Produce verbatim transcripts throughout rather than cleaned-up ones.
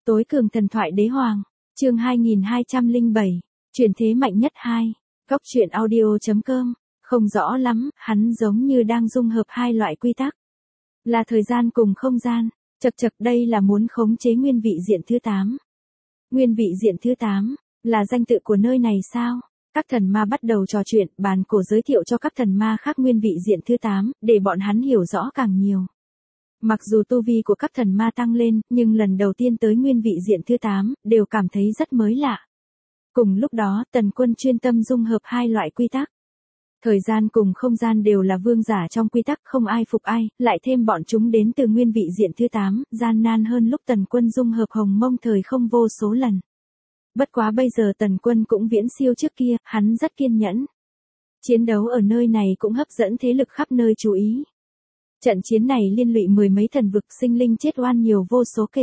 Tối cường thần thoại đế hoàng, chương hai nghìn hai trăm lẻ bảy, chuyển thế mạnh nhất hai, góc truyện audio chấm com, không rõ lắm, hắn giống như đang dung hợp hai loại quy tắc. Là thời gian cùng không gian, chật chật đây là muốn khống chế nguyên vị diện thứ tám. Nguyên vị diện thứ tám, là danh tự của nơi này sao? Các thần ma bắt đầu trò chuyện, bàn cổ giới thiệu cho các thần ma khác nguyên vị diện thứ tám, để bọn hắn hiểu rõ càng nhiều. Mặc dù tu vi của các thần ma tăng lên, nhưng lần đầu tiên tới nguyên vị diện thứ tám, đều cảm thấy rất mới lạ. Cùng lúc đó, Tần Quân chuyên tâm dung hợp hai loại quy tắc. Thời gian cùng không gian đều là vương giả trong quy tắc, không ai phục ai, lại thêm bọn chúng đến từ nguyên vị diện thứ tám, gian nan hơn lúc Tần Quân dung hợp hồng mông thời không vô số lần. Bất quá bây giờ Tần Quân cũng viễn siêu trước kia, hắn rất kiên nhẫn. Chiến đấu ở nơi này cũng hấp dẫn thế lực khắp nơi chú ý. Trận chiến này liên lụy mười mấy thần vực, sinh linh chết oan nhiều vô số kể.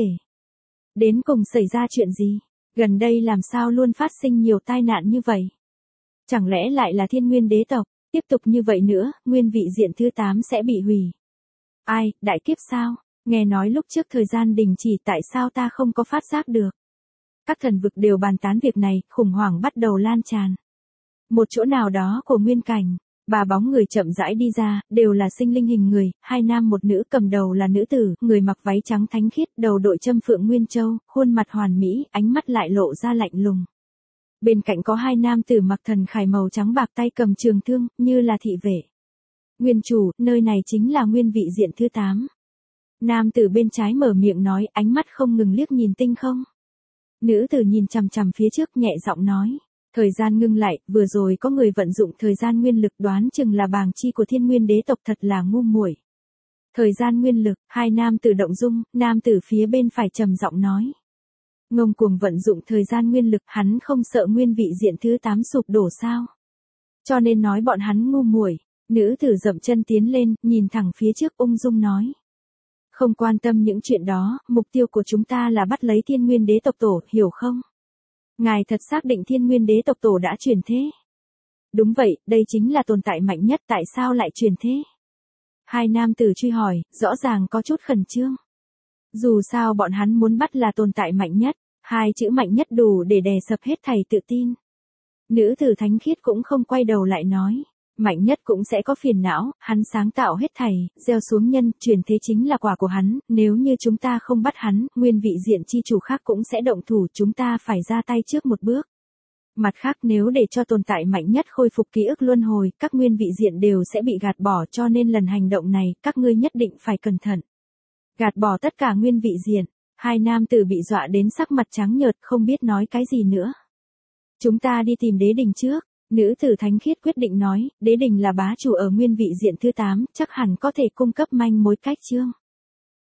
Đến cùng xảy ra chuyện gì? Gần đây làm sao luôn phát sinh nhiều tai nạn như vậy? Chẳng lẽ lại là thiên nguyên đế tộc? Tiếp tục như vậy nữa, nguyên vị diện thứ tám sẽ bị hủy. Ai, đại kiếp sao? Nghe nói lúc trước thời gian đình chỉ, tại sao ta không có phát giác được? Các thần vực đều bàn tán việc này, khủng hoảng bắt đầu lan tràn. Một chỗ nào đó của nguyên cảnh, ba bóng người chậm rãi đi ra, đều là sinh linh hình người, hai nam một nữ, cầm đầu là nữ tử, người mặc váy trắng thánh khiết, đầu đội châm phượng nguyên châu, khuôn mặt hoàn mỹ, ánh mắt lại lộ ra lạnh lùng. Bên cạnh có hai nam tử mặc thần khải màu trắng bạc, tay cầm trường thương, như là thị vệ. Nguyên chủ, nơi này chính là nguyên vị diện thứ tám. Nam tử bên trái mở miệng nói, ánh mắt không ngừng liếc nhìn tinh không. Nữ tử nhìn chằm chằm phía trước, nhẹ giọng nói. Thời gian ngưng lại, vừa rồi có người vận dụng thời gian nguyên lực, đoán chừng là bàng chi của thiên nguyên đế tộc, thật là ngu muội. Thời gian nguyên lực, hai nam tử động dung, nam tử phía bên phải trầm giọng nói. Ngông cuồng vận dụng thời gian nguyên lực, hắn không sợ nguyên vị diện thứ tám sụp đổ sao? Cho nên nói bọn hắn ngu muội. Nữ tử dậm chân tiến lên, nhìn thẳng phía trước, ung dung nói. Không quan tâm những chuyện đó, mục tiêu của chúng ta là bắt lấy thiên nguyên đế tộc tổ, hiểu không? Ngài thật xác định thiên nguyên đế tộc tổ đã chuyển thế? Đúng vậy, đây chính là tồn tại mạnh nhất, tại sao lại chuyển thế? Hai nam tử truy hỏi, rõ ràng có chút khẩn trương. Dù sao bọn hắn muốn bắt là tồn tại mạnh nhất, hai chữ mạnh nhất đủ để đè sập hết thảy tự tin. Nữ tử thánh khiết cũng không quay đầu lại nói. Mạnh nhất cũng sẽ có phiền não, hắn sáng tạo hết thảy, gieo xuống nhân, chuyển thế chính là quả của hắn, nếu như chúng ta không bắt hắn, nguyên vị diện chi chủ khác cũng sẽ động thủ, chúng ta phải ra tay trước một bước. Mặt khác, nếu để cho tồn tại mạnh nhất khôi phục ký ức luân hồi, các nguyên vị diện đều sẽ bị gạt bỏ, cho nên lần hành động này, các ngươi nhất định phải cẩn thận. Gạt bỏ tất cả nguyên vị diện, hai nam tử bị dọa đến sắc mặt trắng nhợt, không biết nói cái gì nữa. Chúng ta đi tìm đế đình trước. Nữ tử thánh khiết quyết định nói, đế đình là bá chủ ở nguyên vị diện thứ tám, chắc hẳn có thể cung cấp manh mối cách chương.